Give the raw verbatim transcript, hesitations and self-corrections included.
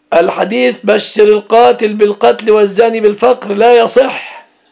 الحديث بشر القاتل بالقتل والزاني بالفقر لا يصح.